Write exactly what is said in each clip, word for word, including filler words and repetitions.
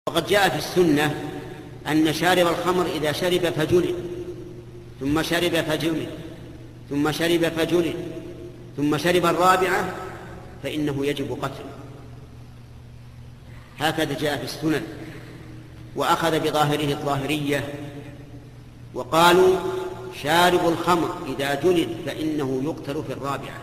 وقد جاء في السنة أن شارب الخمر إذا شرب فجلد، ثم شرب فجلد، ثم شرب فجلد، ثم شرب الرابعة فإنه يجب قتله. هكذا جاء في السنن. وأخذ بظاهره الظاهرية وقالوا شارب الخمر إذا جلد فإنه يقتل في الرابعة،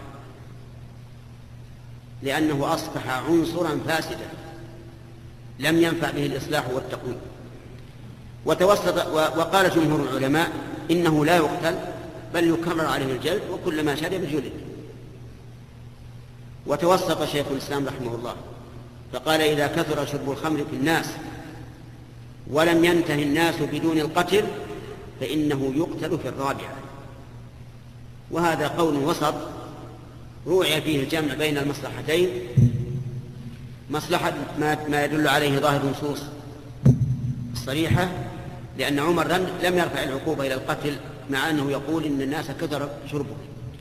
لأنه أصبح عنصرا فاسدا لم ينفع به الإصلاح والتقويم. وتوسط وقال جمهور العلماء إنه لا يقتل بل يكرر عليه الجلد، وكلما شرب جلد. وتوسط شيخ الإسلام رحمه الله فقال إذا كثر شرب الخمر في الناس ولم ينتهي الناس بدون القتل فإنه يقتل في الرابعة. وهذا قول وسط روعي فيه الجمع بين المصلحتين، مصلحة ما يدل عليه ظاهر النصوص الصريحة، لأن عمر لم يرفع العقوبة إلى القتل مع أنه يقول إن الناس كثر شربه،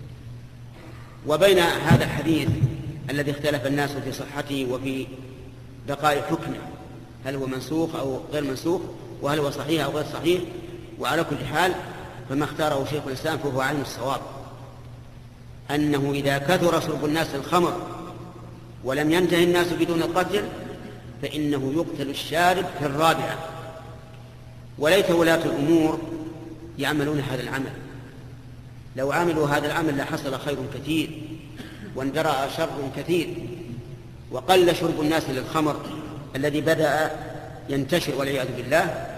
وبين هذا الحديث الذي اختلف الناس في صحته وفي بقاء حكمه، هل هو منسوخ أو غير منسوخ، وهل هو صحيح أو غير صحيح. وعلى كل حال فما اختاره شيخ الإسلام فهو عين الصواب، أنه إذا كثر شرب الناس الخمر ولم ينتهي الناس بدون القتل فإنه يقتل الشارب في الرابعة. وليت ولاة الأمور يعملون هذا العمل، لو عملوا هذا العمل لحصل خير كثير واندرأ شر كثير، وقل شرب الناس للخمر الذي بدأ ينتشر والعياذ بالله،